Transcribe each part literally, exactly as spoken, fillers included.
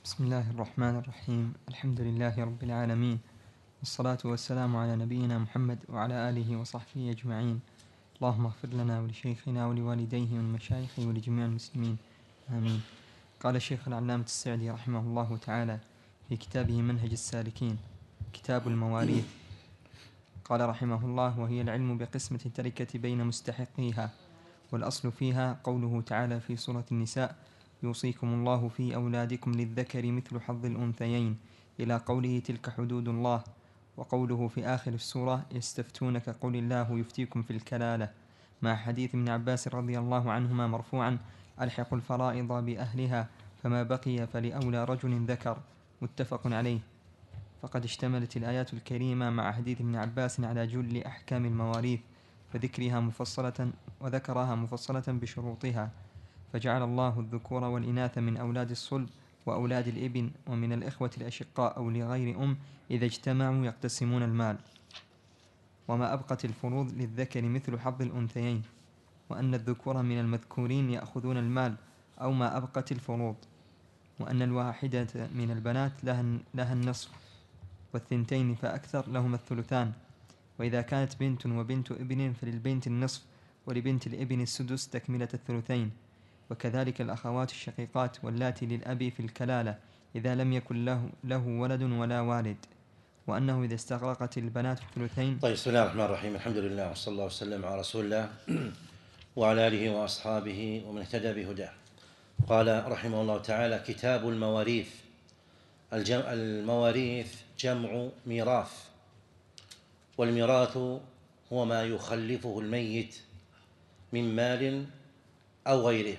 بسم الله الرحمن الرحيم. الحمد لله رب العالمين، والصلاة والسلام على نبينا محمد وعلى آله وصحبه أجمعين. اللهم اغفر لنا ولشيخنا ولوالديه والمشايخ ولجميع المسلمين، آمين. قال الشيخ العلامة السعدي رحمه الله تعالى في كتابه منهج السالكين كتاب المواريث، قال رحمه الله: وهي العلم بقسمة التركة بين مستحقيها، والأصل فيها قوله تعالى في سورة النساء: يوصيكم الله في أولادكم للذكر مثل حظ الأنثيين، إلى قوله تلك حدود الله، وقوله في آخر السورة: يستفتونك قل الله يفتيكم في الكلالة، مع حديث ابن عباس رضي الله عنهما مرفوعا: ألحقوا الفرائض بأهلها فما بقي فلأولى رجل ذكر، متفق عليه. فقد اشتملت الآيات الكريمة مع حديث ابن عباس على جل أحكام المواريث، فذكرها مفصلة وذكرها مفصلة بشروطها، فجعل الله الذكور والإناث من أولاد الصلب وأولاد الابن ومن الإخوة الأشقاء أو لغير أم إذا اجتمعوا يقتسمون المال، وما أبقت الفروض للذكر مثل حظ الأنثيين، وأن الذكور من المذكورين يأخذون المال أو ما أبقت الفروض، وأن الواحدة من البنات لها النصف، والثنتين فأكثر لهما الثلثان، وإذا كانت بنت وبنت ابن فللبنت النصف ولبنت الابن السدس تكملة الثلثين، وكذلك الأخوات الشقيقات واللاتي للأب في الكلالة إذا لم يكن له, له ولد ولا والد، وأنه إذا استغرقت البنات الثلثين. طيب، بسم الله الرحمن الرحيم. الحمد لله وصلى الله وسلم على رسول الله وعلى آله وأصحابه ومن اهتدى بهداه. قال رحمه الله تعالى: كتاب المواريث. المواريث جمع ميراث، والميراث هو ما يخلفه الميت من مال أو غيره.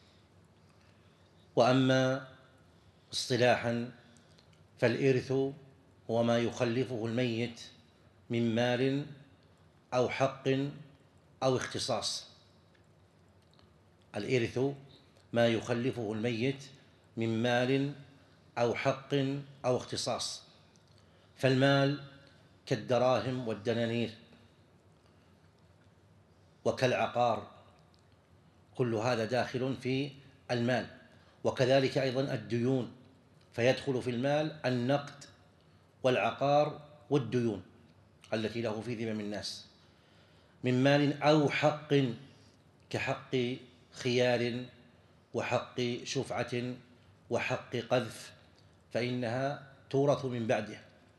وأما اصطلاحا فالإرث هو ما يخلفه الميت من مال أو حق أو اختصاص. الإرث ما يخلفه الميت من مال أو حق أو اختصاص، فالمال كالدراهم والدنانير وكالعقار، كل هذا داخل في المال. وكذلك أيضا الديون، فيدخل في المال النقد والعقار والديون التي له في ذمم الناس من مال أو حق، كحق خيار وحق شفعة وحق قذف، فإنها تورث من بعده.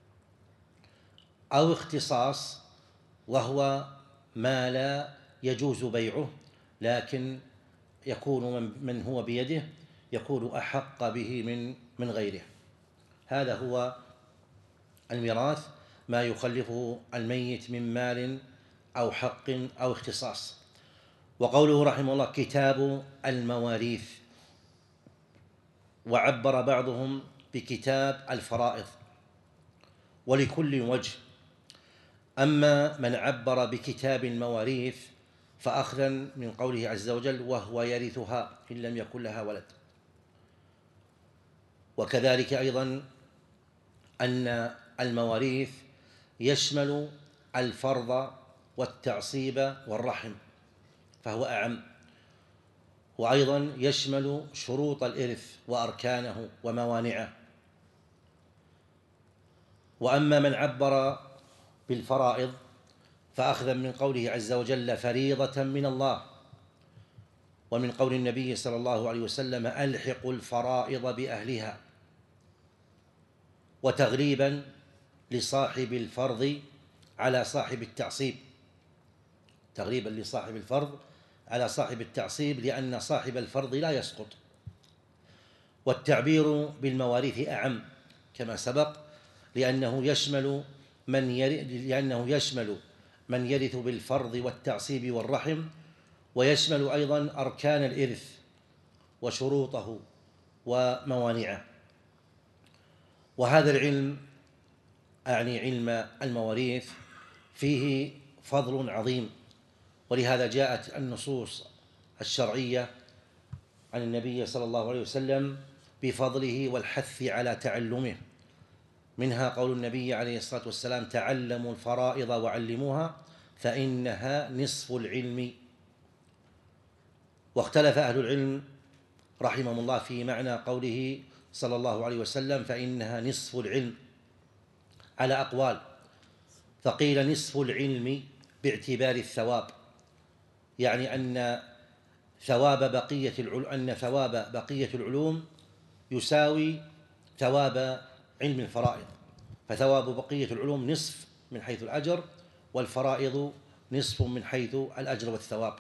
أو اختصاص، وهو ما لا يجوز بيعه لكن يكون من هو بيده يكون أحق به من من غيره. هذا هو الميراث، ما يخلفه الميت من مال أو حق أو اختصاص. وقوله رحمه الله: كتاب المواريث، وعبر بعضهم بكتاب الفرائض، ولكل وجه. أما من عبر بكتاب المواريث فأخذا من قوله عز وجل: وهو يرثها إن لم يكن لها ولد. وكذلك أيضا أن المواريث يشمل الفرض والتعصيب والرحم، فهو أعم. وأيضا يشمل شروط الإرث وأركانه وموانعه. وأما من عبر بالفرائض فأخذا من قوله عز وجل: فريضة من الله، ومن قول النبي صلى الله عليه وسلم: ألحقوا الفرائض بأهلها، وتغليبا لصاحب الفرض على صاحب التعصيب، تغليبا لصاحب الفرض على صاحب التعصيب، لأن صاحب الفرض لا يسقط. والتعبير بالمواريث أعم كما سبق، لأنه يشمل من يرث لأنه يشمل من يرث بالفرض والتعصيب والرحم، ويشمل أيضا أركان الإرث وشروطه وموانعه. وهذا العلم، أعني علم المواريث، فيه فضل عظيم، ولهذا جاءت النصوص الشرعية عن النبي صلى الله عليه وسلم بفضله والحث على تعلمه. منها قول النبي عليه الصلاة والسلام: تعلموا الفرائض وعلموها فإنها نصف العلم. واختلف أهل العلم رحمهم الله في معنى قوله: صلى الله عليه وسلم فإنها نصف العلم على أقوال، فقيل نصف العلم باعتبار الثواب، يعني أن ثواب بقية العلوم أن ثواب بقية العلوم يساوي ثواب علم الفرائض، فثواب بقية العلوم نصف من حيث الأجر، والفرائض نصف من حيث الأجر والثواب.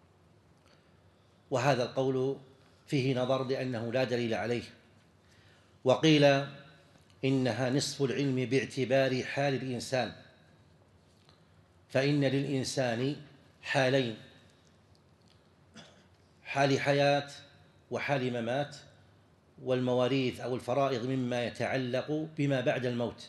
وهذا القول فيه نظر لأنه لا دليل عليه. وقيل إنها نصف العلم باعتبار حال الإنسان، فإن للإنسان حالين: حال حياة وحال ممات، والمواريث أو الفرائض مما يتعلق بما بعد الموت.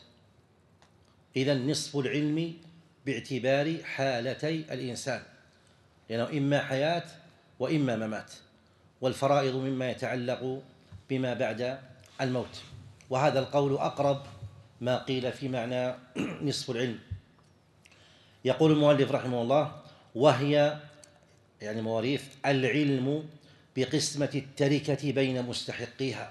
إذن نصف العلم باعتبار حالتي الإنسان، لأنه يعني إما حياة وإما ممات، والفرائض مما يتعلق بما بعد الموت. وهذا القول أقرب ما قيل في معنى نصف العلم. يقول المؤلف رحمه الله: وهي يعني مواريث العلم بقسمة التركة بين مستحقيها،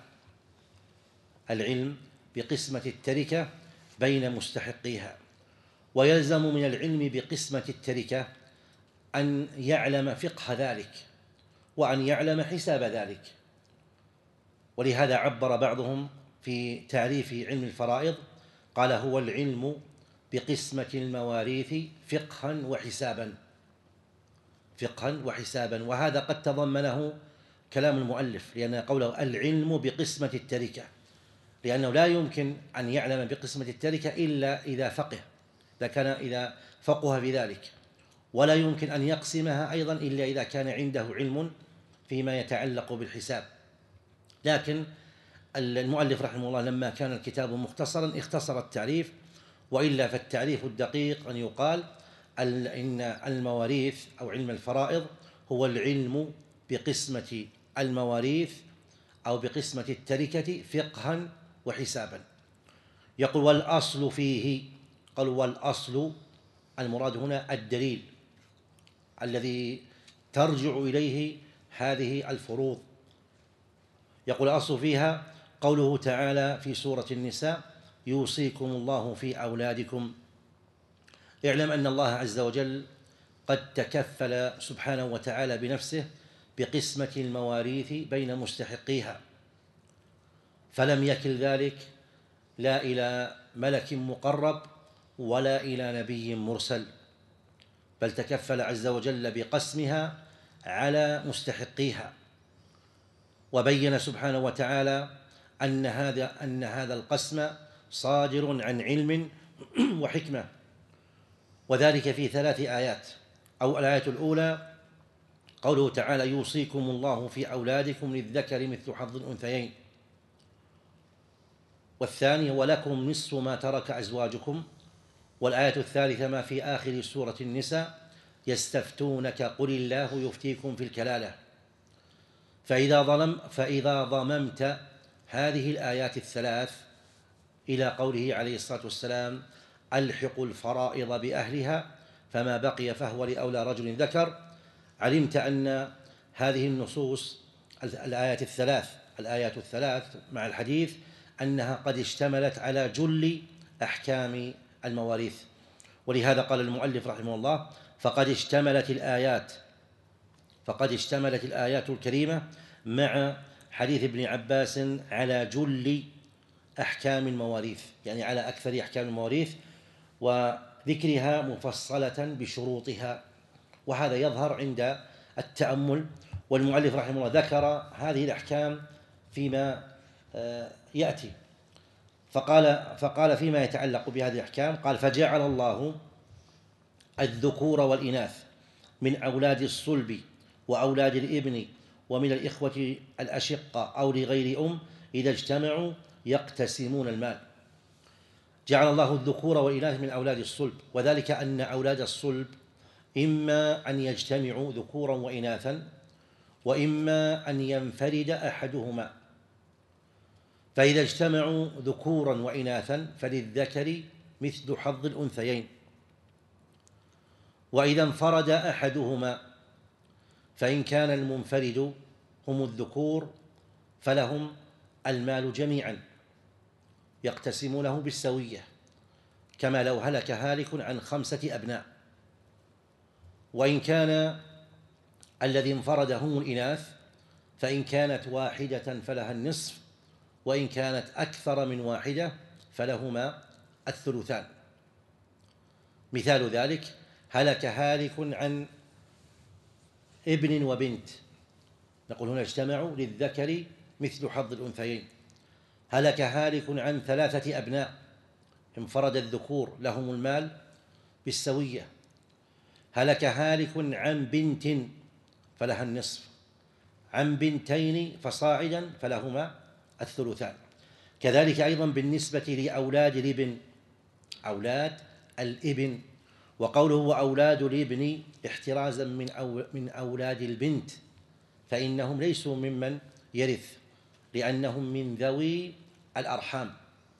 العلم بقسمة التركة بين مستحقيها. ويلزم من العلم بقسمة التركة أن يعلم فقه ذلك وأن يعلم حساب ذلك. ولهذا عبر بعضهم في تعريف علم الفرائض قال: هو العلم بقسمة المواريث فقها وحسابا، فقها وحسابا. وهذا قد تضمنه كلام المؤلف، لأن قوله العلم بقسمة التركة، لأنه لا يمكن أن يعلم بقسمة التركة إلا إذا فقه، إذا كان إذا فقه في ذلك، ولا يمكن أن يقسمها أيضا إلا إذا كان عنده علم فيما يتعلق بالحساب. لكن المؤلف رحمه الله لما كان الكتاب مختصرا اختصر التعريف، وإلا فالتعريف الدقيق أن يقال إن المواريث أو علم الفرائض هو العلم بقسمة المواريث أو بقسمة التركة فقها وحسابا. يقول: والأصل فيه، قال والأصل المراد هنا الدليل الذي ترجع إليه هذه الفروض. يقول: الأصل فيها قوله تعالى في سورة النساء: يوصيكم الله في أولادكم. اعلم أن الله عز وجل قد تكفل سبحانه وتعالى بنفسه بقسمة المواريث بين مستحقيها، فلم يكل ذلك لا إلى ملك مقرب ولا إلى نبي مرسل، بل تكفل عز وجل بقسمها على مستحقيها. وبين سبحانه وتعالى أن هذا أن هذا القسم صادر عن علم وحكمة، وذلك في ثلاث آيات. أو الآية الأولى قوله تعالى: يوصيكم الله في أولادكم للذكر مثل حظ الأنثيين. والثاني: ولكم نصف ما ترك أزواجكم. والآية الثالثة ما في آخر سورة النساء: يستفتونك قل الله يفتيكم في الكلالة. فإذا ظلم فإذا ضممت هذه الآيات الثلاث إلى قوله عليه الصلاة والسلام: ألحقوا الفرائض بأهلها فما بقي فهو لأولى رجل ذكر، علمت أن هذه النصوص الآيات الثلاث الآيات الثلاث مع الحديث أنها قد اشتملت على جل أحكام المواريث. ولهذا قال المؤلف رحمه الله: فقد اشتملت الآيات فقد اشتملت الآيات الكريمة مع حديث ابن عباس على جل أحكام المواريث، يعني على أكثر أحكام المواريث، وذكرها مفصلة بشروطها. وهذا يظهر عند التأمل. والمؤلف رحمه الله ذكر هذه الأحكام فيما يأتي، فقال فقال فيما يتعلق بهذه الأحكام قال: فجعل الله الذكور والإناث من أولاد الصلب وأولاد الابن ومن الإخوة الأشقة أو لغير أم إذا اجتمعوا يقتسمون المال. جعل الله الذكور والإناث من أولاد الصلب، وذلك أن أولاد الصلب إما أن يجتمعوا ذكورا وإناثا، وإما أن ينفرد أحدهما. فإذا اجتمعوا ذكورا وإناثا فللذكر مثل حظ الأنثيين، وإذا انفرد أحدهما فإن كان المنفرد هم الذكور فلهم المال جميعا يقتسمونه بالسوية، كما لو هلك هالك عن خمسة أبناء، وإن كان الذي انفرد هم الإناث فإن كانت واحدة فلها النصف، وإن كانت أكثر من واحدة فلهما الثلثان. مثال ذلك: هلك هالك عن ابن وبنت، نقول هنا اجتمعوا للذكر مثل حظ الأنثيين. هلك هالك عن ثلاثة أبناء، انفرد الذكور لهم المال بالسوية. هلك هالك عن بنت فلها النصف، عن بنتين فصاعدا فلهما الثلثان. كذلك أيضا بالنسبة لأولاد الابن، أولاد الابن، وقوله وأولاد الابن احترازا من أو من أولاد البنت، فإنهم ليسوا ممن يرث لأنهم من ذوي الأرحام.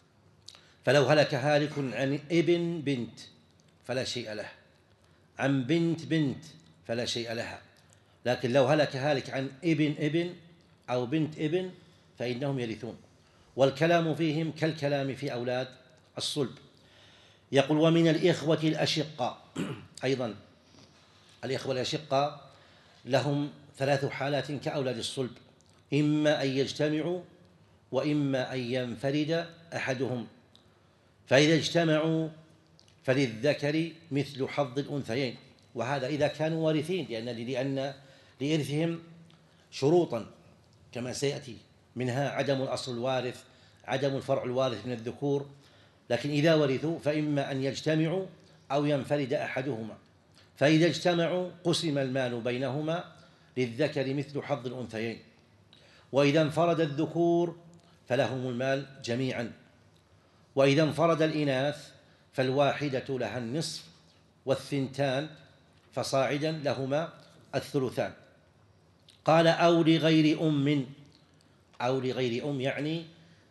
فلو هلك هالك عن ابن بنت فلا شيء له، عن بنت بنت فلا شيء لها، لكن لو هلك هالك عن ابن ابن أو بنت ابن فإنهم يرثون، والكلام فيهم كالكلام في أولاد الصلب. يقول ومن الإخوة الأشقاء أيضا، الإخوة الأشقاء لهم ثلاث حالات كأولاد الصلب: إما أن يجتمعوا، وإما أن ينفرد أحدهم. فإذا اجتمعوا فللذكر مثل حظ الأنثيين، وهذا إذا كانوا وارثين، لأن لأن لإرثهم شروطا كما سيأتي، منها عدم الأصل الوارث، عدم الفرع الوارث من الذكور. لكن إذا ورثوا فإما أن يجتمعوا أو ينفرد أحدهما، فإذا اجتمعوا قسم المال بينهما للذكر مثل حظ الأنثيين، وإذا انفرد الذكور فلهم المال جميعا، وإذا انفرد الإناث فالواحدة لها النصف، والثنتان فصاعدا لهما الثلثان. قال أو لغير أم، أو لغير أم يعني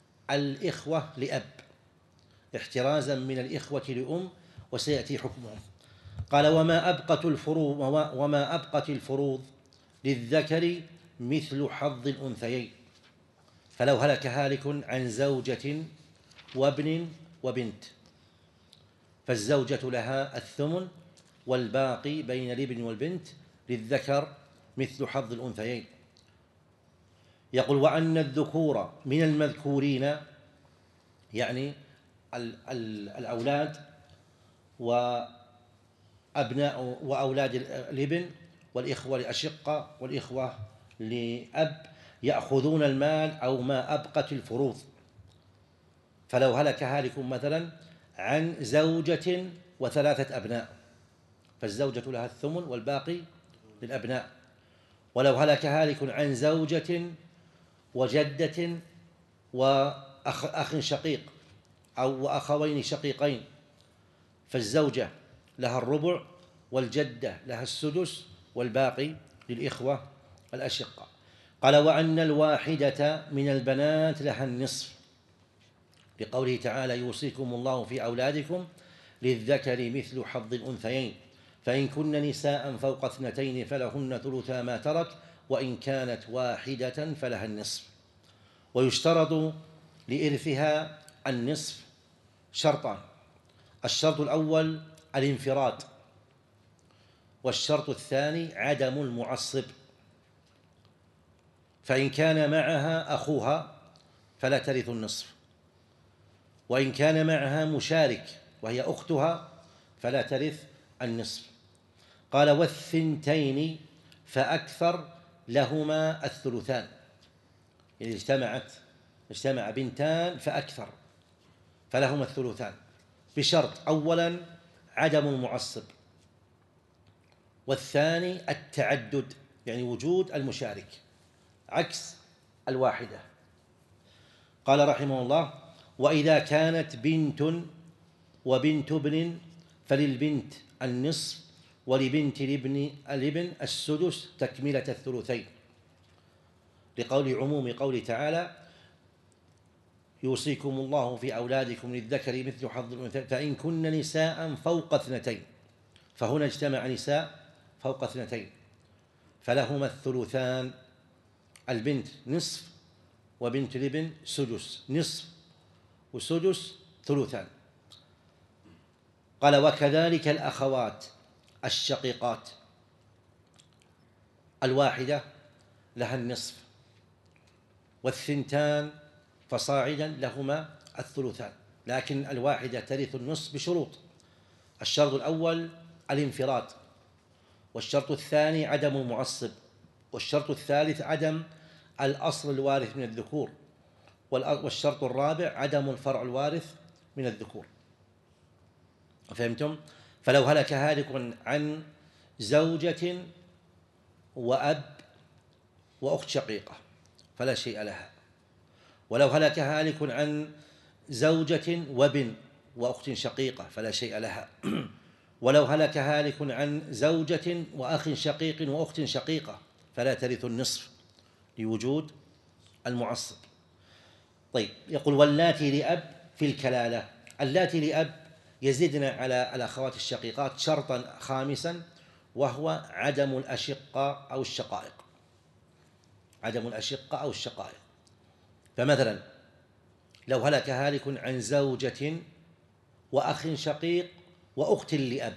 الإخوة لأب، احترازا من الإخوة لأم، وسيأتي حكمهم. قال وما أبقت الفروض وما أبقت الفروض للذكر مثل حظ الأنثيين. فلو هلك هالك عن زوجة وابن وبنت فالزوجة لها الثمن، والباقي بين الابن والبنت للذكر مثل حظ الأنثيين. يقول وأن الذكور من المذكورين، يعني الأولاد وأبناء وأولاد الابن والإخوة الأشقة والإخوة لأب يأخذون المال أو ما أبقت الفروض. فلو هلك هالك مثلا عن زوجة وثلاثة أبناء فالزوجة لها الثمن والباقي للأبناء. ولو هلك هالك عن زوجة وجدة وأخ شقيق أو أخوين شقيقين فالزوجة لها الربع والجدة لها السدس والباقي للإخوة الأشقة. قال وأن الواحدة من البنات لها النصف، لقوله تعالى يوصيكم الله في أولادكم للذكر مثل حظ الأنثيين، فإن كن نساء فوق اثنتين فلهن ثلثا ما ترك، وإن كانت واحدة فلها النصف. ويشترط لإرثها النصف شرطان: الشرط الأول الانفراد، والشرط الثاني عدم المعصب. فإن كان معها أخوها فلا ترث النصف، وإن كان معها مشارك وهي أختها فلا ترث النصف. قال والثنتين فأكثر لهما الثلثان، يعني اجتمعت اجتمع بنتان فأكثر فلهما الثلثان، بشرط: أولا عدم المعصب، والثاني التعدد يعني وجود المشارك عكس الواحدة. قال رحمه الله وإذا كانت بنت وبنت ابن فللبنت النصف، ولبنت الابن الابن السدس تكملة الثلثين، لقول عموم قوله تعالى يوصيكم الله في أولادكم للذكر مثل حظ الأنثيين فإن كن نساء فوق اثنتين، فهنا اجتمع نساء فوق اثنتين فلهما الثلثان، البنت نصف وبنت الابن سدس، نصف وسدس ثلثان. قال وكذلك الأخوات الشقيقات، الواحدة لها النصف والثنتان فصاعدا لهما الثلثان، لكن الواحدة ترث النصف بشروط. الشرط الأول الانفراد، والشرط الثاني عدم المعصب، والشرط الثالث عدم الأصل الوارث من الذكور، والشرط الرابع عدم الفرع الوارث من الذكور. فهمتم؟ فلو هلك هالك عن زوجة وأب وأخت شقيقة فلا شيء لها، ولو هلك هالك عن زوجة وابن وأخت شقيقة فلا شيء لها، ولو هلك هالك عن زوجة وأخ شقيق وأخت شقيقة فلا ترث النصف لوجود المعصب. طيب، يقول واللاتي لأب في الكلالة، اللاتي لأب يزدن على الأخوات الشقيقات شرطا خامسا، وهو عدم الأشقة أو الشقائق، عدم الأشقة أو الشقائق. فمثلا لو هلك هالك عن زوجة وأخ شقيق وأخت لأب،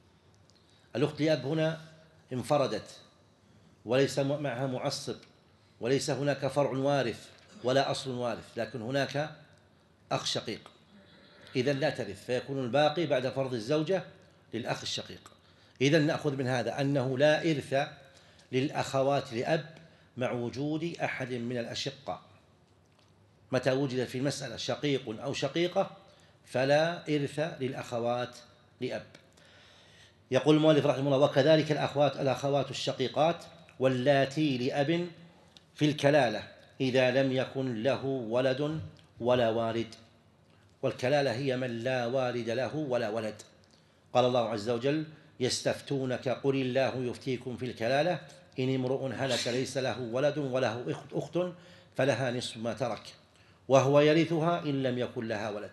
الأخت لأب هنا انفردت وليس معها معصب، وليس هناك فرع وارث ولا أصل وارث، لكن هناك أخ شقيق، إذن لا ترث، فيكون الباقي بعد فرض الزوجة للأخ الشقيق. إذن نأخذ من هذا أنه لا إرث للأخوات لأب مع وجود أحد من الأشقة. متى وجد في المسألة شقيق أو شقيقة فلا إرث للأخوات لأب. يقول المؤلف رحمه الله وكذلك الأخوات الأخوات الشقيقات واللاتي لأب في الكلالة إذا لم يكن له ولد ولا والد. والكلالة هي من لا والد له ولا ولد. قال الله عز وجل يستفتونك قل الله يفتيكم في الكلالة إن امرؤ هلك ليس له ولد وله أخت فلها نصف ما ترك وهو يرثها إن لم يكن لها ولد.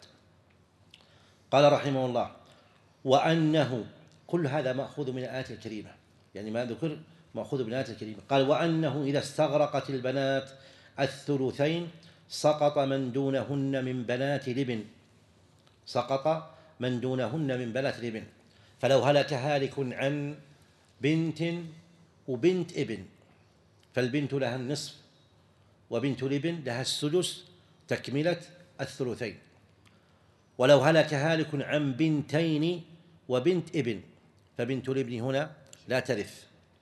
قال رحمه الله وأنه، كل هذا مأخوذ من الآيات الكريمة، يعني ما ذكر مأخوذ من الآيات الكريمة. قال وأنه إذا استغرقت البنات الثلثين سقط من دونهن من بنات الابن، سقط من دونهن من بنات الابن. فلو هلك هالك عن بنت وبنت ابن فالبنت لها النصف وبنت الابن لها السدس تكملة الثلثين. ولو هلك هالك عن بنتين وبنت ابن فبنت الابن هنا لا ترث.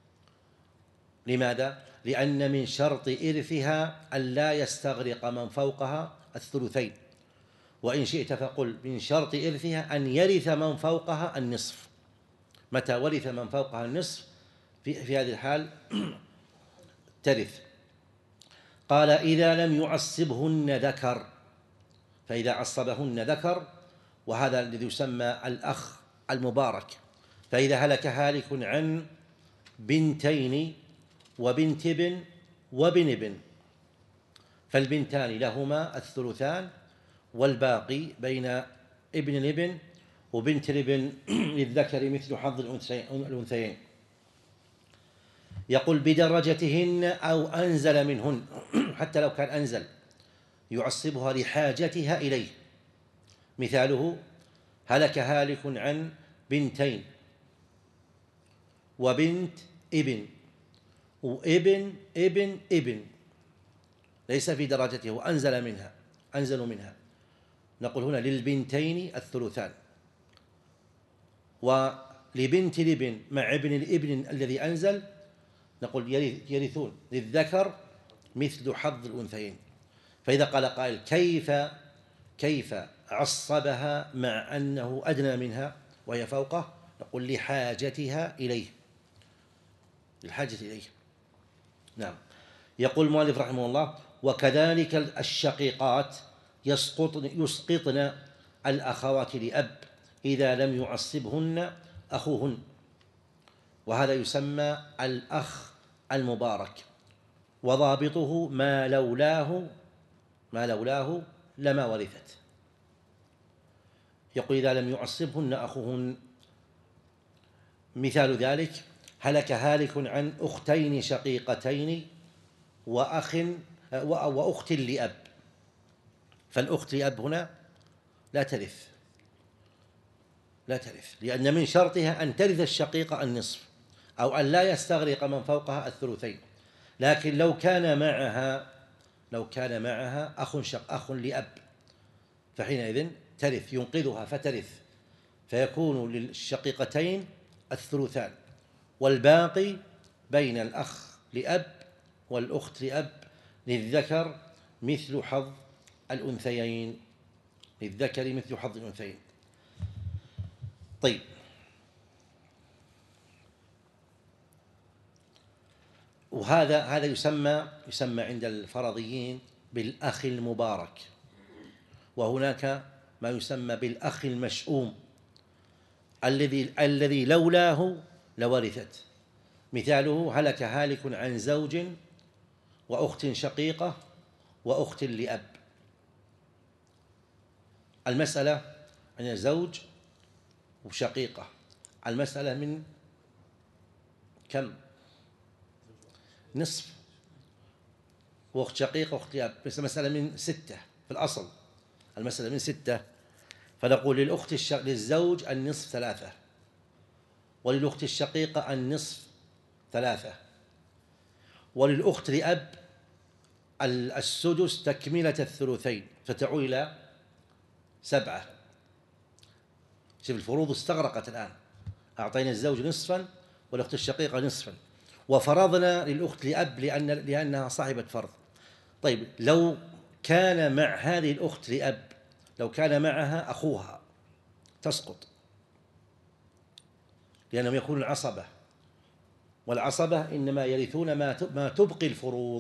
لماذا؟ لأن من شرط إرثها ألا يستغرق من فوقها الثلثين، وإن شئت فقل من شرط إرثها أن يرث من فوقها النصف. متى ورث من فوقها النصف في, في هذه الحال ترث. قال إذا لم يعصبهن ذكر، فإذا عصبهن ذكر، وهذا الذي يسمى الأخ المبارك. فإذا هلك هالك عن بنتين وبنت ابن وابن ابن فالبنتان لهما الثلثان والباقي بين ابن الابن وبنت الابن للذكر مثل حظ الأنثيين. يقول بدرجتهن أو أنزل منهن، حتى لو كان أنزل يعصبها لحاجتها إليه. مثاله هلك هالك عن بنتين وبنت ابن وابن ابن ابن ليس في درجته وأنزل منها، أنزل منها، نقول هنا للبنتين الثلثان، ولبنت الابن مع ابن الابن الذي أنزل نقول يرثون للذكر مثل حظ الأنثيين. فإذا قال قائل كيف كيف عصبها مع أنه أدنى منها وهي فوقه، نقول لحاجتها إليه، للحاجة إليه. نعم. يقول المؤلف رحمه الله وكذلك الشقيقات يسقطن, يسقطن الأخوات لأب إذا لم يعصبهن أخوهن، وهذا يسمى الأخ المبارك، وضابطه ما لولاه ما لولاه لما ورثت. يقول إذا لم يعصبهن أخوهن، مثال ذلك هلك هالك عن أختين شقيقتين وأخ وأخت لأب، فالأخت لأب هنا لا ترث، لا ترث، لأن من شرطها أن ترث الشقيقة النصف، أو أن لا يستغرق من فوقها الثلثين. لكن لو كان معها لو كان معها أخ شق أخ لأب فحينئذ ترث، ينقذها فترث، فيكون للشقيقتين الثلثان، والباقي بين الأخ لأب والأخت لأب للذكر مثل حظ الأنثيين، للذكر مثل حظ الأنثيين. طيب، وهذا هذا يسمى يسمى عند الفرضيين بالأخ المبارك، وهناك ما يسمى بالأخ المشؤوم الذي الذي لولاه لورثت. مثاله: هلك هالك عن زوج وأخت شقيقة وأخت لأب. المسألة عن زوج وشقيقة، المسألة من كم؟ نصف، وأخت شقيقة وأخت لأب، مسألة من ستة في الأصل، المسألة من ستة. فنقول للأخت الشق... للزوج النصف ثلاثة، وللأخت الشقيقة النصف ثلاثة، وللأخت لأب السدس تكملة الثلثين، فتعود إلى سبعة. شوف الفروض استغرقت الآن، أعطينا الزوج نصفا والأخت الشقيقة نصفا، وفرضنا للأخت لأب لأن لأنها صاحبة فرض. طيب، لو كان مع هذه الأخت لأب لو كان معها أخوها تسقط، لأنهم يكونون عصبة، والعصبة إنما يرثون ما تبقي الفروض،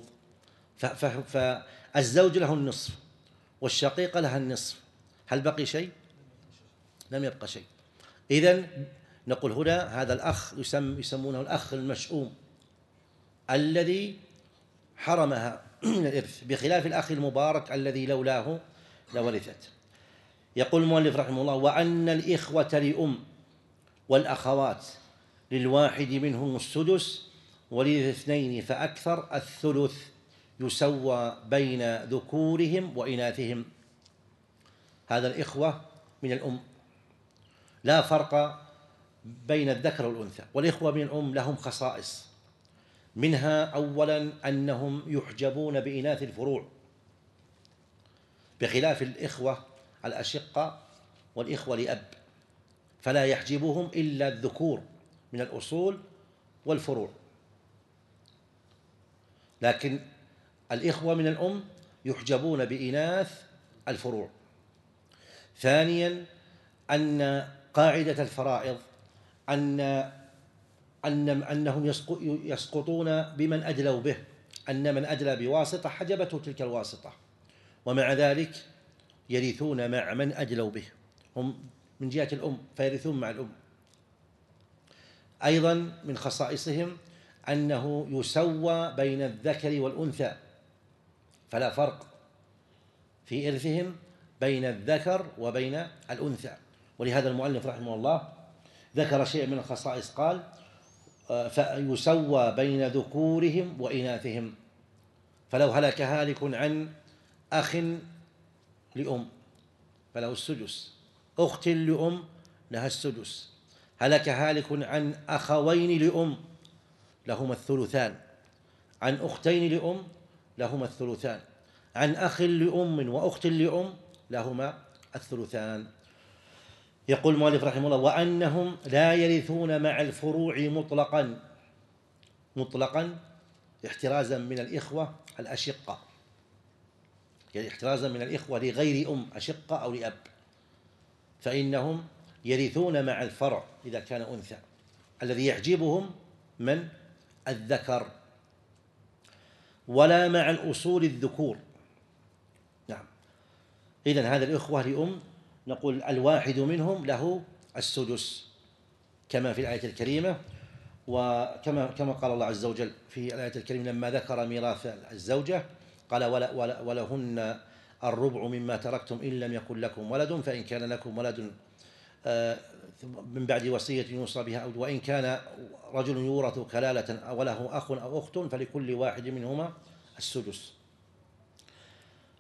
فالزوج له النصف والشقيقة لها النصف، هل بقي شيء؟ لم يبقى شيء. إذن نقول هنا هذا الأخ يسم يسمونه الأخ المشؤوم الذي حرمها من الإرث، بخلاف الأخ المبارك الذي لولاه لورثت. يقول المؤلف رحمه الله: وأن الإخوة لأم والأخوات للواحد منهم السدس، وللاثنين فأكثر الثلث، يسوى بين ذكورهم وإناثهم. هذا الإخوة من الأم، لا فرق بين الذكر والأنثى، والإخوة من الأم لهم خصائص، منها أولا أنهم يحجبون بإناث الفروع، بخلاف الإخوة الأشقة والإخوة لأب، فلا يحجبهم إلا الذكور من الأصول والفروع. لكن الإخوة من الأم يحجبون بإناث الفروع. ثانيا أن قاعدة الفرائض أن أن أنهم يسقطون بمن أدلوا به، أن من أدلى بواسطة حجبته تلك الواسطة، ومع ذلك يرثون مع من أدلوا به، هم من جهة الأم فيرثون مع الأم. أيضا من خصائصهم أنه يسوى بين الذكر والأنثى، فلا فرق في إرثهم بين الذكر وبين الأنثى. ولهذا المؤلف رحمه الله ذكر شيء من الخصائص، قال: فيسوى بين ذكورهم وإناثهم. فلو هلك هالك عن أخ لأم فله السدس، أخت لأم لها السدس، هلك هالك عن أخوين لأم لهما الثلثان، عن أختين لأم لهما الثلثان، عن أخ لأم وأخت لأم لهما الثلثان. يقول المؤلف رحمه الله: وأنهم لا يرثون مع الفروع مطلقا، مطلقا احترازا من الإخوة الأشقة، يعني احترازا من الإخوة لغير أم أشقة أو لأب، فإنهم يرثون مع الفرع إذا كان أنثى، الذي يحجبهم من الذكر، ولا مع الأصول الذكور. نعم، إذن هذا الإخوة لأم نقول الواحد منهم له السدس كما في الآية الكريمة، وكما كما قال الله عز وجل في الآية الكريمة لما ذكر ميراث الزوجة قال: ولا ولهن الربع مما تركتم إن لم يكن لكم ولد، فإن كان لكم ولد من بعد وصية يوصى بها، وإن كان رجل يورث كلالة ولها أخ أو أخت فلكل واحد منهما السدس.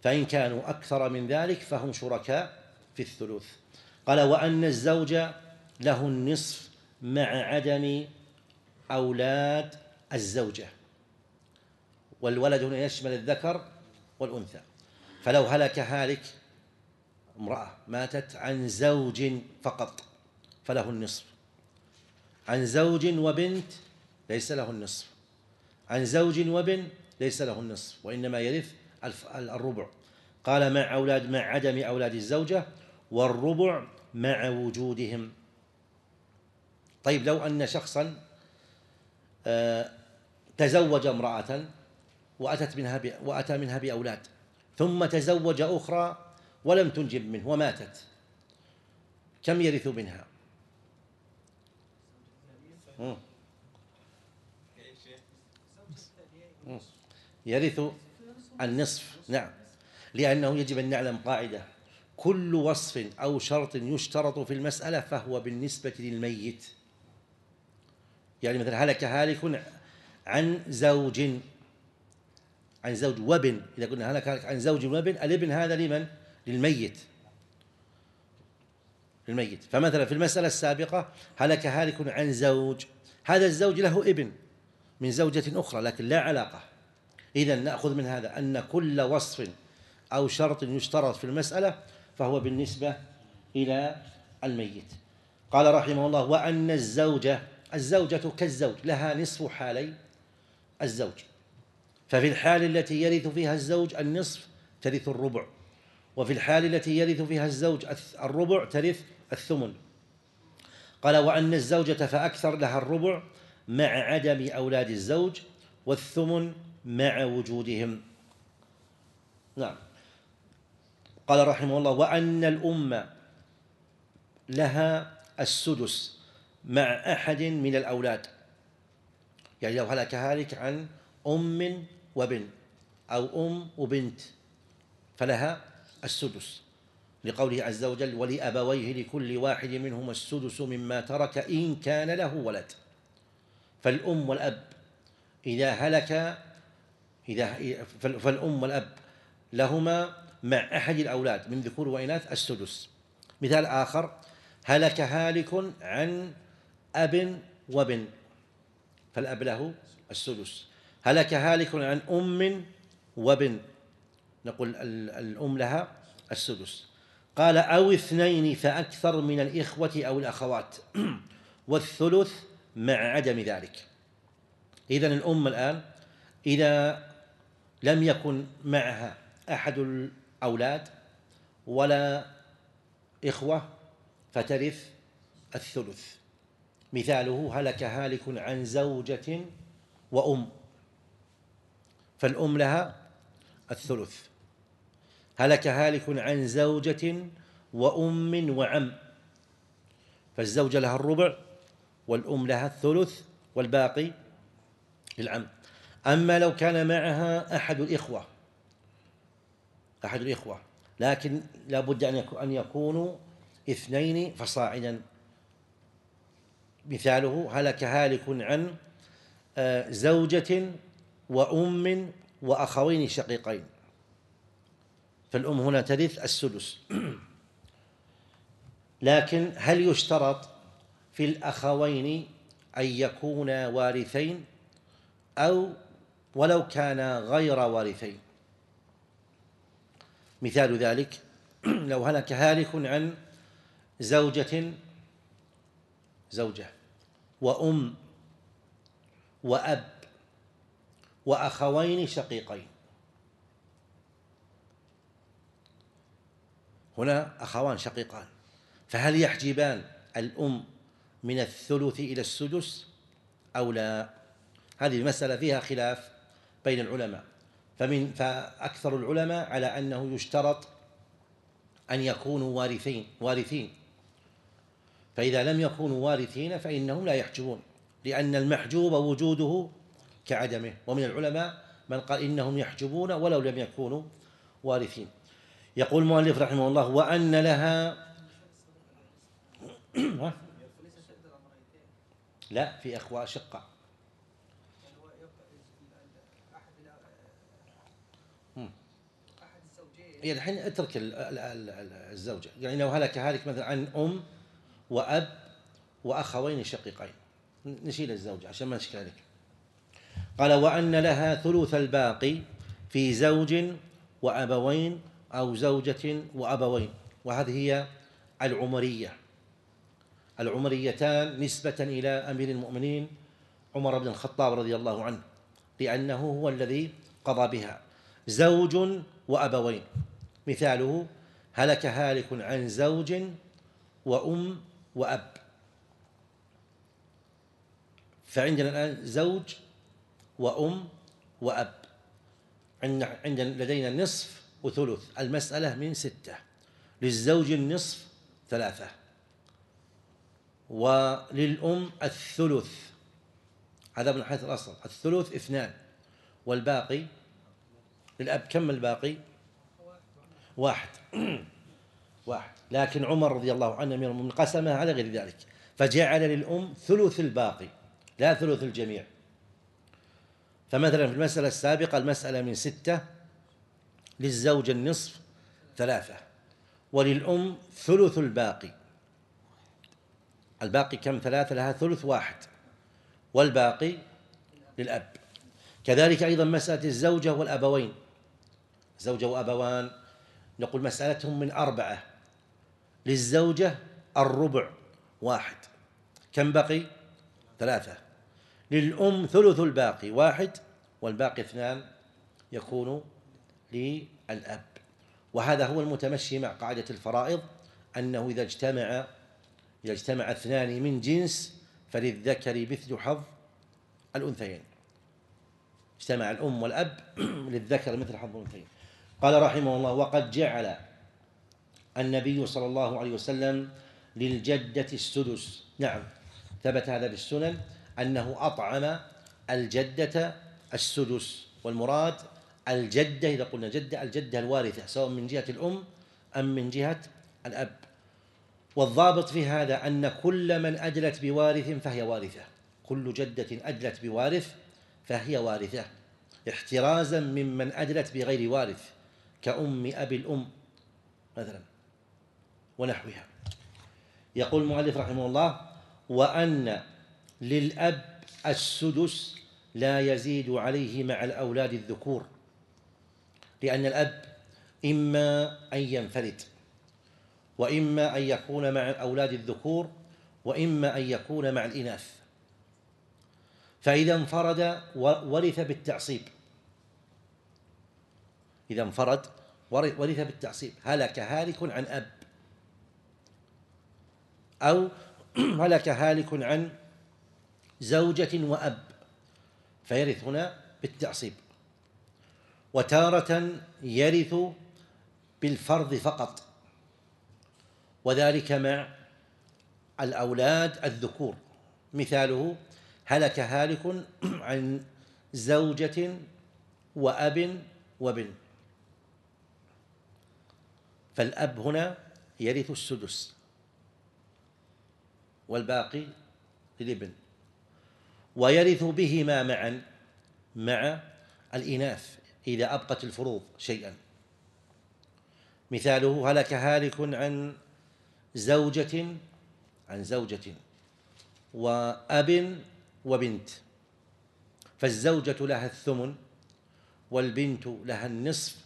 فإن كانوا أكثر من ذلك فهم شركاء في الثلث. قال وأن الزوج له النصف مع عدم أولاد الزوجة، والولد هنا يشمل الذكر والأنثى. فلو هلك هالك، امرأة ماتت عن زوج فقط فله النصف، عن زوج وبنت ليس له النصف، عن زوج وبن ليس له النصف، وإنما يرث الربع. قال مع أولاد مع عدم أولاد الزوجة، والربع مع وجودهم. طيب لو أن شخصا تزوج امرأة وأتت منها وأتى منها بأولاد، ثم تزوج أخرى ولم تنجب منه وماتت، كم يرث منها؟ يرث النصف. نعم، لأنه يجب أن نعلم قاعدة: كل وصف أو شرط يشترط في المسألة فهو بالنسبة للميت. يعني مثلا هلك هالك عن زوج عن زوج وابن، إذا قلنا هلك هالك عن زوج وابن، الابن هذا لمن؟ للميت، للميت. فمثلا في المسألة السابقة هلك هالك عن زوج، هذا الزوج له ابن من زوجة أخرى لكن لا علاقة. إذن نأخذ من هذا أن كل وصف أو شرط يشترط في المسألة فهو بالنسبة إلى الميت. قال رحمه الله وأن الزوجة الزوجة كالزوج لها نصف حالي الزوج، ففي الحال التي يرث فيها الزوج النصف ترث الربع، وفي الحال التي يرث فيها الزوج الربع ترث الثمن. قال وأن الزوجة فأكثر لها الربع مع عدم أولاد الزوج، والثمن مع وجودهم. نعم. قال رحمه الله وأن الأم لها السدس مع أحد من الأولاد، يعني لو هلك هالك عن أم وبن أو أم وبنت فلها السدس، لقوله عز وجل ولأبويه لكل واحد منهما السدس مما ترك إن كان له ولد. فالأم والأب إذا هلك إذا فالأم والأب لهما مع أحد الأولاد من ذكور وإناث السدس. مثال آخر: هلك هالك عن أب وبن فالأب له السدس. هلك هالك عن أم وبن نقول الأم لها السدس. قال أو اثنين فأكثر من الإخوة أو الأخوات والثلث مع عدم ذلك. إذن الأم الآن إذا لم يكن معها أحد الأولاد ولا إخوة فترث الثلث. مثاله: هلك هالك عن زوجة وأم فالأم لها الثلث. هلك هالك عن زوجة وأم وعم فالزوجة لها الربع والأم لها الثلث والباقي للعم. أما لو كان معها أحد الإخوة أحد الإخوة لكن لا بد أن يكونوا اثنين فصاعدا، مثاله: هلك هالك عن زوجة وأم وأخوين شقيقين فالأم هنا ترث السدس. لكن هل يشترط في الأخوين أن يكونا وارثين أو ولو كانا غير وارثين؟ مثال ذلك: لو هلك هالك عن زوجة زوجة وأم وأب وأخوين شقيقين، هنا أخوان شقيقان، فهل يحجبان الأم من الثلث إلى السدس أو لا؟ هذه المسألة فيها خلاف بين العلماء، فمن فأكثر العلماء على أنه يشترط أن يكونوا وارثين وارثين فإذا لم يكونوا وارثين فإنهم لا يحجبون، لأن المحجوب وجوده كعدمه. ومن العلماء من قال إنهم يحجبون ولو لم يكونوا وارثين. يقول المؤلف رحمه الله وأن لها لا في أخوة أشقة يعني الحين اترك الزوجة، يعني لو هلك هالك مثلا عن أم وأب وأخوين شقيقين، نشيل الزوجة عشان ما نشكل عليك. قال وأن لها ثلث الباقي في زوج وأبوين أو زوجة وأبوين، وهذه هي العمرية. العمريتان نسبة إلى أمير المؤمنين عمر بن الخطاب رضي الله عنه، لأنه هو الذي قضى بها. زوج وأبوين مثاله هلك هالك عن زوج وأم وأب، فعندنا الآن زوج وأم وأب، عندنا لدينا نصف وثلث، المسألة من ستة، للزوج النصف ثلاثة، وللأم الثلث، هذا من حيث الأصل، الثلث اثنان، والباقي للأب. كم الباقي؟ واحد واحد. لكن عمر رضي الله عنه أمير المؤمنين قسمها على غير ذلك، فجعل للأم ثلث الباقي لا ثلث الجميع. فمثلا في المسألة السابقة المسألة من ستة، للزوج النصف ثلاثة، وللأم ثلث الباقي. الباقي كم؟ ثلاثة، لها ثلث واحد، والباقي للأب. كذلك أيضا مسألة الزوجة والأبوين، زوجة وأبوان نقول مسألتهم من أربعة، للزوجة الربع واحد، كم بقي؟ ثلاثة، للأم ثلث الباقي واحد، والباقي اثنان يكون للأب. وهذا هو المتمشي مع قاعدة الفرائض، أنه إذا اجتمع إذا اجتمع اثنان من جنس فللذكر مثل حظ الأنثيين. اجتمع الأم والأب للذكر مثل حظ الأنثيين. قال رحمه الله وقد جعل النبي صلى الله عليه وسلم للجدة السدس. نعم، ثبت هذا بالسنن أنه أطعم الجدة السدس، والمراد الجدة إذا قلنا جدة الجدة الوارثة سواء من جهة الأم أم من جهة الأب. والضابط في هذا أن كل من أدلت بوارث فهي وارثة، كل جدة أدلت بوارث فهي وارثة، احترازا ممن أدلت بغير وارث كأم أبي الأم مثلا ونحوها. يقول المؤلف رحمه الله وأن للأب السدس لا يزيد عليه مع الأولاد الذكور، لأن الأب إما أن ينفرد، وإما أن يكون مع الأولاد الذكور، وإما أن يكون مع الإناث. فإذا انفرد ورث بالتعصيب، إذا انفرد ورث بالتعصيب، هلك هالك عن أب أو هلك هالك عن زوجة وأب فيرث هنا بالتعصيب. وتارة يرث بالفرض فقط، وذلك مع الأولاد الذكور، مثاله هلك هالك عن زوجة وأب وبن، فالأب هنا يرث السدس والباقي للابن، ويرث بهما معا مع الإناث إذا أبقت الفروض شيئا، مثاله هلك هالك عن زوجة عن زوجة وأب وبنت، فالزوجة لها الثمن والبنت لها النصف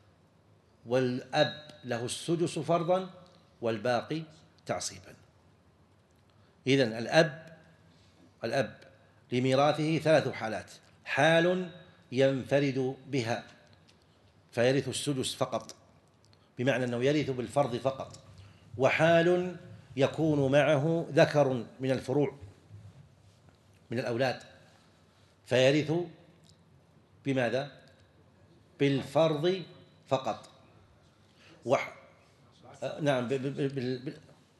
والأب له السدس فرضا والباقي تعصيبا. إذن الأب الأب لميراثه ثلاث حالات: حال ينفرد بها فيرث السدس فقط بمعنى أنه يرث بالفرض فقط، وحال يكون معه ذكر من الفروع من الأولاد فيرث بماذا؟ بالفرض فقط. وح... نعم ب... ب... ب... ب...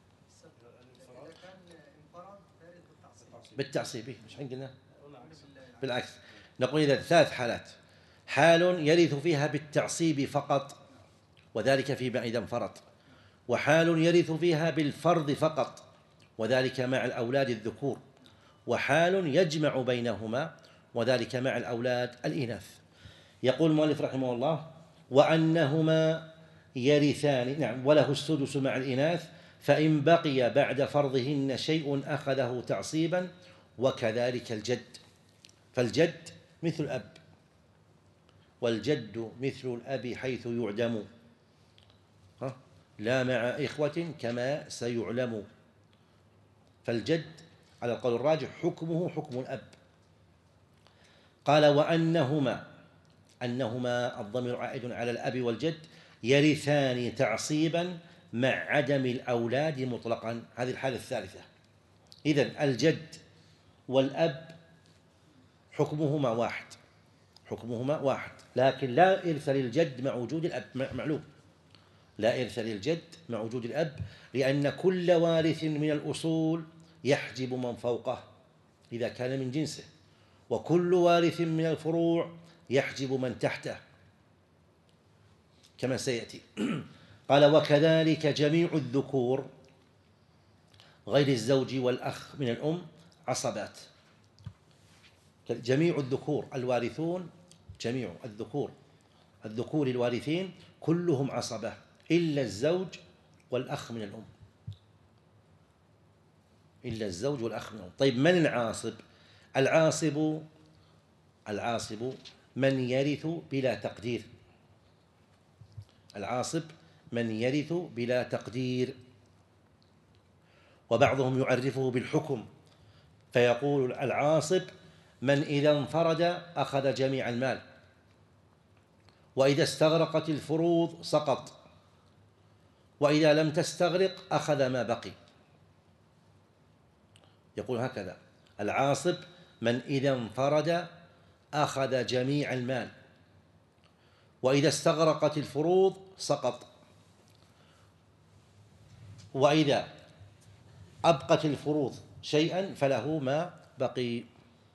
بالتعصيب. مش قلنا بالعكس، نقول إذا ثلاث حالات: حال يرث فيها بالتعصيب فقط وذلك فيما إذا انفرد، وحال يرث فيها بالفرض فقط وذلك مع الأولاد الذكور، وحال يجمع بينهما وذلك مع الأولاد الإناث. يقول المؤلف رحمه الله وأنهما يرثان، نعم، وله السدس مع الإناث، فإن بقي بعد فرضهن شيء أخذه تعصيبا، وكذلك الجد. فالجد مثل الأب، والجد مثل الأب حيث يعدم، لا مع إخوة كما سيعلم. فالجد على القول الراجح حكمه حكم الأب. قال وأنهما، أنهما الضمير عائد على الأب والجد، يرثان تعصيبا مع عدم الأولاد مطلقا. هذه الحالة الثالثة. إذن الجد والأب حكمهما واحد، حكمهما واحد، لكن لا إرث للجد مع وجود الأب، معلوم، لا إرث للجد مع وجود الأب، لأن كل وارث من الأصول يحجب من فوقه إذا كان من جنسه، وكل وارث من الفروع يحجب من تحته كما سيأتي. قال وكذلك جميع الذكور غير الزوج والأخ من الأم عصبات. جميع الذكور الوارثون، جميع الذكور الذكور الوارثين كلهم عصبة إلا الزوج والأخ من الأم، إلا الزوج والأخ من الأم. طيب من العاصب؟ العاصب العاصب من يرث بلا تقدير، العاصب من يرث بلا تقدير. وبعضهم يعرفه بالحكم فيقول العاصب من إذا انفرد أخذ جميع المال، وإذا استغرقت الفروض سقط، وإذا لم تستغرق أخذ ما بقي. يقول هكذا: العاصب من إذا انفرد أخذ جميع المال، وإذا استغرقت الفروض سقط، وإذا أبقت الفروض شيئا فله ما بقي.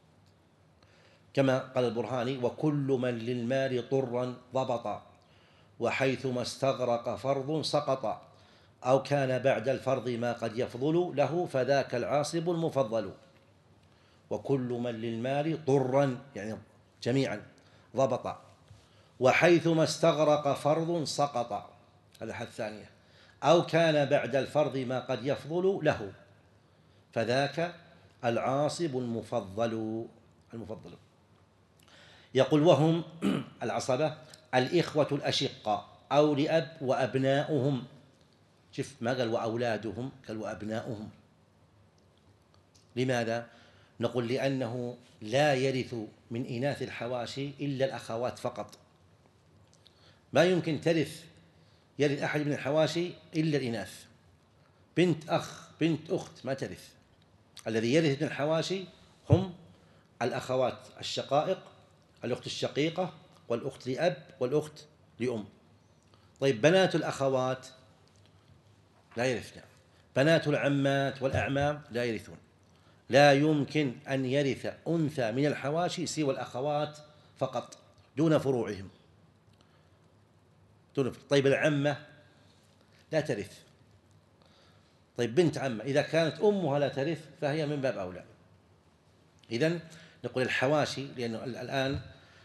كما قال البرهاني: وكل من للمال طرا ضبط، وحيثما استغرق فرض سقط، أو كان بعد الفرض ما قد يفضل له فذاك العاصب المفضل. وكل من للمال طرا يعني جميعا ضبط، وحيثما استغرق فرض سقط، هذا الحالة الثانية، أو كان بعد الفرض ما قد يفضل له فذاك العاصب المفضل المفضل. يقول: وهم العصبة الإخوة الأشقاء أو لأب وأبناؤهم. شوف ما قال وأولادهم، قال وأبناؤهم. لماذا؟ نقول لأنه لا يرث من إناث الحواشي إلا الأخوات فقط، ما يمكن ترث يرث أحد من الحواشي إلا الإناث، بنت أخ بنت أخت ما ترث. الذي يرث من الحواشي هم الأخوات الشقائق، الأخت الشقيقة والأخت لأب والأخت لأم. طيب بنات الأخوات لا يرثن، بنات العمات والأعمام لا يرثون. لا يمكن أن يرث أنثى من الحواشي سوى الأخوات فقط دون فروعهم. دون فروع. طيب العمة لا ترث. طيب بنت عمة إذا كانت أمها لا ترث فهي من باب أولى. إذن نقول الحواشي، لأنه الآن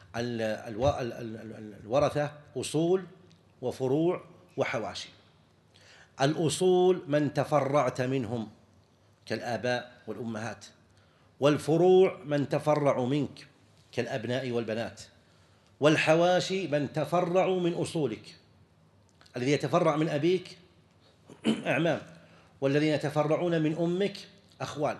الورثة أصول وفروع وحواشي. الأصول من تفرعت منهم كالآباء والأمهات، والفروع من تفرعوا منك كالأبناء والبنات، والحواشي من تفرعوا من أصولك. الذي يتفرع من أبيك أعمام، والذين يتفرعون من أمك أخوال.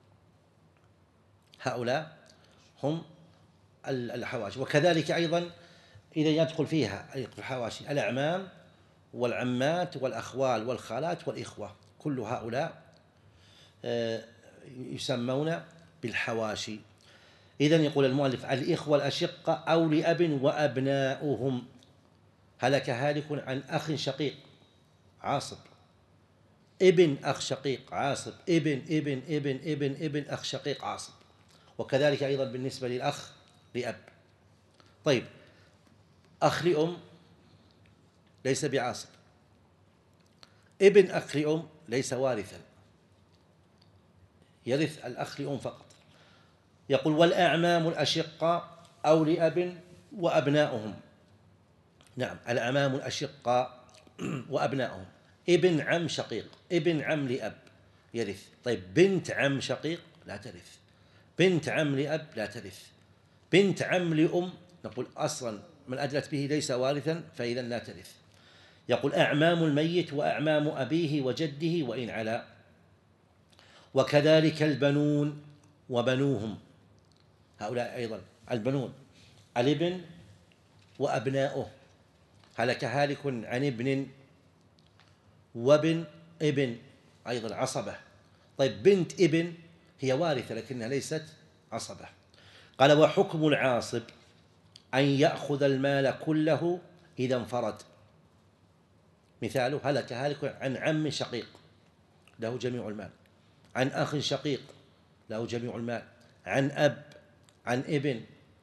هؤلاء هم الحواشي. وكذلك أيضا إذا يدخل فيها الحواشي الأعمام والعمات والأخوال والخالات والإخوة، كل هؤلاء يسمون بالحواشي. إذن يقول المؤلف: الإخوة الأشقة أو لأب وأبناؤهم. هلك هالك عن أخ شقيق عاصب، ابن أخ شقيق عاصب، ابن ابن ابن ابن ابن أخ شقيق عاصب. وكذلك أيضا بالنسبة للأخ لأب. طيب أخ لأم ليس بعاصب، ابن أخ لأم ليس وارثا، يرث الأخ لأم فقط. يقول: والأعمام الأشقاء أو لأب وأبناؤهم. نعم الأعمام الأشقاء وأبنائهم. ابن عم شقيق، ابن عم لأب يرث. طيب بنت عم شقيق لا ترث، بنت عم لأب لا ترث، بنت عم لأم نقول أصلا من أدلت به ليس وارثا فإذا لا ترث. يقول أعمام الميت وأعمام أبيه وجده وإن علا، وكذلك البنون وبنوهم، هؤلاء أيضا البنون، الابن وأبناؤه، هلك هالك عن ابن وابن ابن أيضا عصبة. طيب بنت ابن هي وارثة لكنها ليست عصبة. قال وحكم العاصب أن يأخذ المال كله إذا انفرد. مثاله هلك هالك عن عم شقيق له جميع المال، عن أخ شقيق له جميع المال، عن أب، عن ابن،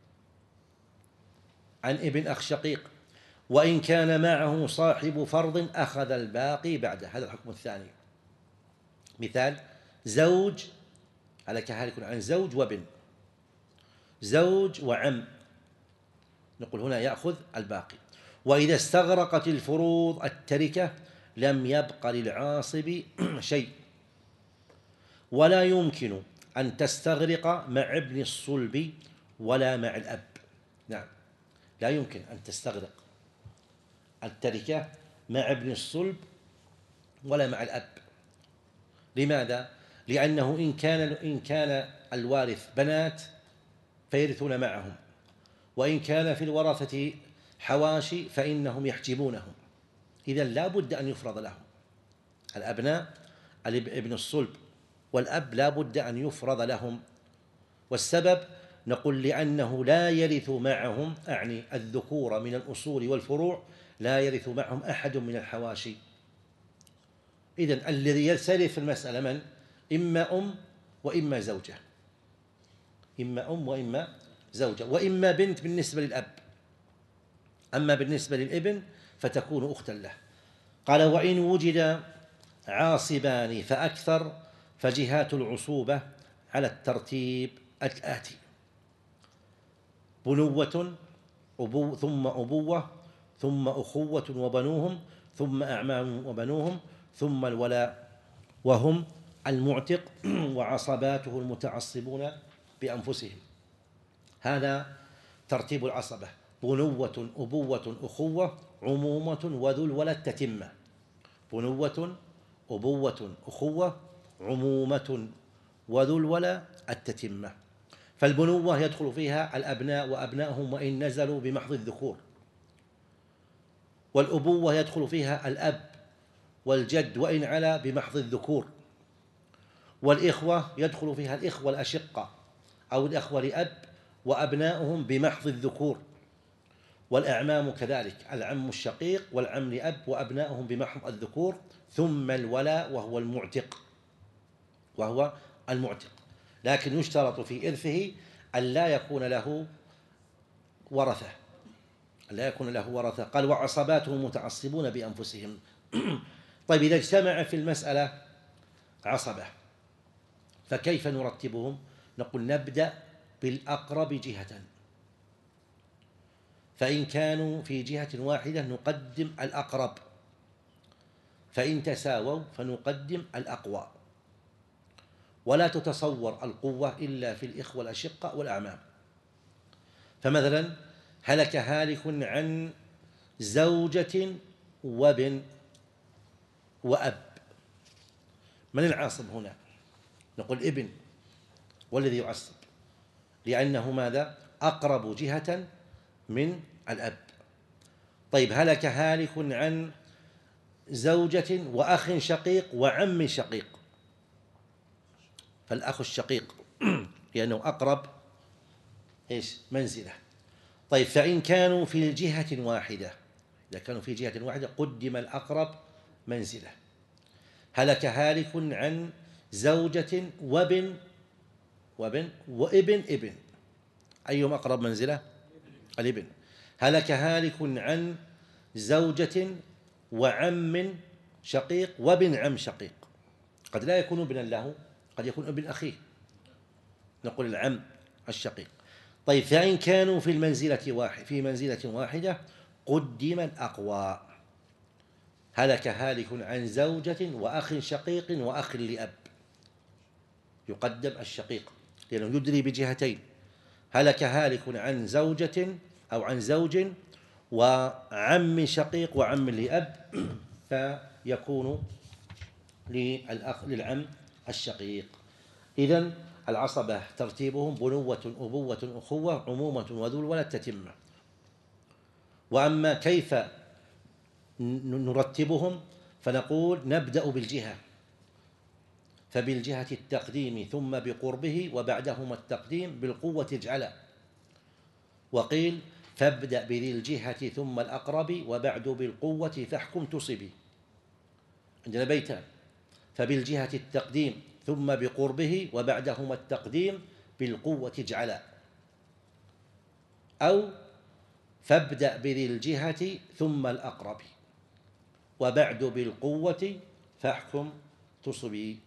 عن ابن أخ شقيق، وإن كان معه صاحب فرض أخذ الباقي بعده. هذا الحكم الثاني. مثال زوج، هلك هالك عن زوج وابن، زوج وعم، نقول هنا يأخذ الباقي. وإذا استغرقت الفروض التركة لم يبق للعاصب شيء، ولا يمكن أن تستغرق مع ابن الصلب ولا مع الأب. نعم، لا يمكن أن تستغرق التركة مع ابن الصلب ولا مع الأب. لماذا؟ لأنه إن كان إن كان الوارث بنات فيرثون معهم، وإن كان في الورثة حواشي فإنهم يحجبونهم. إذن لا بد أن يفرض لهم الأبناء، ابن الصلب والأب لا بد أن يفرض لهم. والسبب نقول لأنه لا يرث معهم، أعني الذكور من الأصول والفروع، لا يرث معهم أحد من الحواشي. إذن الذي يرث في المسألة من؟ إما أم وإما زوجة، إما أم وإما زوجة، وإما بنت بالنسبة للأب، أما بالنسبة للابن فتكون أختا له. قال وإن وجد عاصبان فأكثر فجهات العصوبة على الترتيب الآتي: بنوة أبو ثم أبوة ثم أخوة وبنوهم ثم أعمام وبنوهم ثم الولاء وهم المعتق وعصباته المتعصبون بأنفسهم. هذا ترتيب العصبة: بنوة أبوة أخوة عمومة وذو الولد تتمة. بنوة أبوة أخوة عمومة وذو الولد التتمة. فالبنوة يدخل فيها الأبناء وأبنائهم وإن نزلوا بمحض الذكور، والأبوة يدخل فيها الأب والجد وإن علا بمحض الذكور، والإخوة يدخل فيها الإخوة الأشقة أو الأخوة لأب وأبناؤهم بمحض الذكور، والأعمام كذلك، العم الشقيق والعم لأب وأبناؤهم بمحض الذكور. ثم الولاء وهو المعتق، وهو المعتق، لكن يشترط في إرثه أن لا يكون له ورثة، لا يكون له ورثة. قال وعصباته متعصبون بأنفسهم. طيب إذا اجتمع في المسألة عصبة فكيف نرتبهم؟ نقول نبدأ بالأقرب جهة، فإن كانوا في جهة واحدة نقدم الأقرب، فإن تساووا فنقدم الأقوى. ولا تتصور القوة إلا في الإخوة الأشقة والأعمام. فمثلا هلك هالك عن زوجة وابن وأب، من العاصب هنا؟ نقول ابن، والذي يعصب لأنه ماذا؟ أقرب جهة من الأب. طيب هلك هالك عن زوجة وأخ شقيق وعم شقيق، فالأخ الشقيق لأنه أقرب إيش منزلة. طيب فإن كانوا في جهة واحدة، إذا كانوا في جهة واحدة قدم الأقرب منزلة. هلك هالك عن زوجة وابن وابن وابن ابن، أيهم أقرب منزلة؟ الابن. هلك هالك عن زوجة وعم شقيق وابن عم شقيق، قد لا يكون ابنا له، قد يكون ابن أخيه، نقول العم الشقيق. طيب فإن كانوا في المنزلة واحد في منزلة واحدة قدم الأقوى. هلك هالك عن زوجة وأخ شقيق وأخ لأب، يقدم الشقيق لأنه يدري بجهتين. هلك هالك عن زوجة أو عن زوج وعم شقيق وعم لأب، فيكون للأخ للعم الشقيق. إذن العصبة ترتيبهم بنوة أبوة أخوة عمومة وذو الولد تتمة. وأما كيف نرتبهم فنقول نبدأ بالجهة، فبالجهة التقديم ثم بقربه وبعدهما التقديم بالقوة اجعلا. وقيل فابدأ بذي الجهة ثم الأقرب وبعد بالقوة فاحكم تصبي. عندنا بيتان، فبالجهة التقديم ثم بقربه وبعدهما التقديم بالقوة اجعلا، أو فابدأ بذي الجهة ثم الأقرب وبعد بالقوة فاحكم تصبي.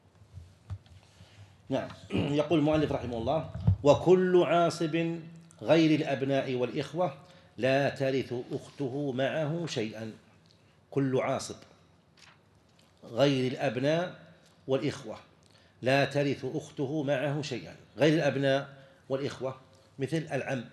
نعم. يقول المؤلف رحمه الله: وكل عاصب غير الأبناء والإخوة لا ترث أخته معه شيئا. كل عاصب غير الأبناء والإخوة لا ترث أخته معه شيئا. غير الأبناء والإخوة مثل العم،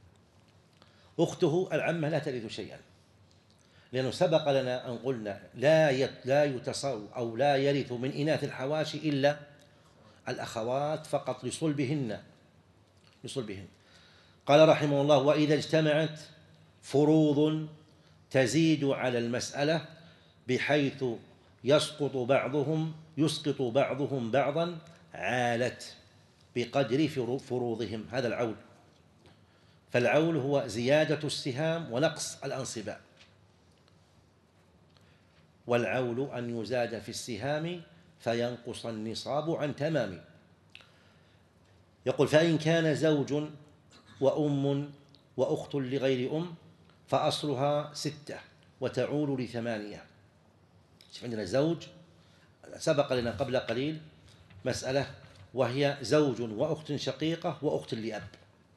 أخته العمة لا ترث شيئا، لأنه سبق لنا أن قلنا لا لا يتصور أو لا يرث من إناث الحواشي إلا الأخوات فقط لصلبهن لصلبهن. قال رحمه الله: وإذا اجتمعت فروض تزيد على المسألة بحيث يسقط بعضهم يسقط بعضهم بعضا عالت بقدر فروضهم. هذا العول. فالعول هو زيادة السهام ونقص الأنصباء، والعول أن يزاد في السهام فينقص النصاب عن تمام. يقول: فإن كان زوج وأم وأخت لغير أم فأصلها ستة وتعول لثمانية. عندنا زوج، سبق لنا قبل قليل مسألة وهي زوج وأخت شقيقة وأخت لأب.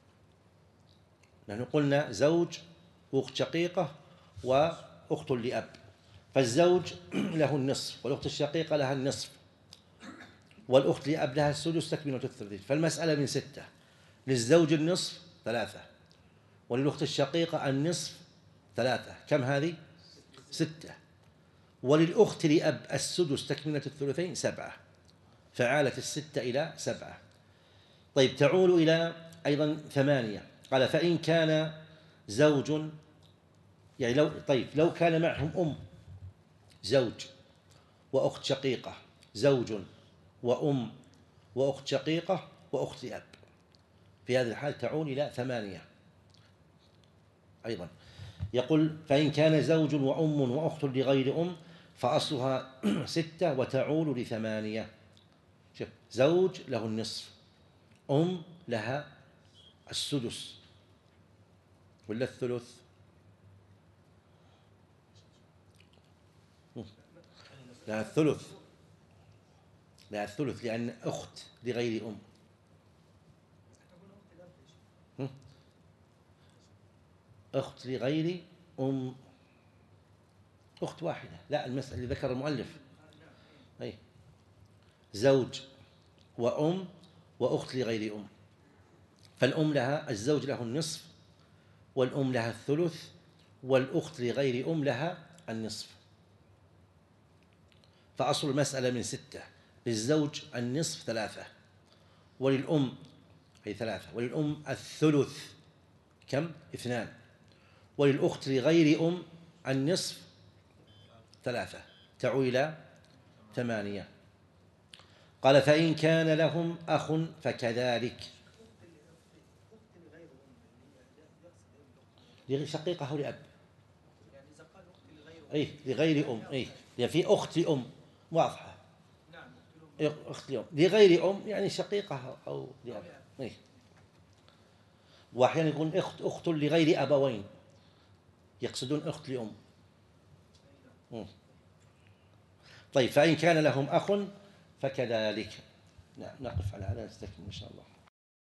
نحن قلنا زوج وأخت شقيقة وأخت لأب، فالزوج له النصف والأخت الشقيقة لها النصف والأخت لأب لها السدس تكملة الثلثين. فالمسألة من ستة: للزوج النصف ثلاثة، وللأخت الشقيقة النصف ثلاثة. كم هذه؟ ستة. وللأخت لأب السدس تكملة الثلثين سبعة، فعالت الستة إلى سبعة. طيب، تعول إلى أيضا ثمانية. قال: فإن كان زوج، يعني لو طيب لو كان معهم أم، زوج وأخت شقيقة، زوج وأم وأخت شقيقة وأخت لأب، في هذه الحال تعود إلى ثمانية أيضا. يقول: فإن كان زوج وأم وأخت لغير أم فأصلها ستة وتعول لثمانية. شوف، زوج له النصف، أم لها السدس ولا الثلث؟ لها الثلث، لها الثلث لأن أخت لغير أم. أخت لغير أم، أخت واحدة. لا، المسألة اللي ذكر المؤلف أي زوج وأم وأخت لغير أم، فالأم لها الزوج له النصف والأم لها الثلث والأخت لغير أم لها النصف. فأصل المسألة من ستة: للزوج النصف ثلاثة، وللأم أي ثلاثة، وللأم الثلث كم؟ اثنان، وللأخت لغير أم النصف ثلاثة، تعود إلى ثمانية. قال: فإن كان لهم أخ فكذلك. شقيقة أو لأب؟ أي لغير أم، أي يعني في أخت لأم واضحة، أخت لأم لغير أم يعني شقيقة أو لأب. أي وأحيانا يقول أخت أخت لغير أبوين، يقصدون أخت لأم. طيب، فإن كان لهم أخ فكذلك. نعم، نقف على هذا نستكمل إن شاء الله.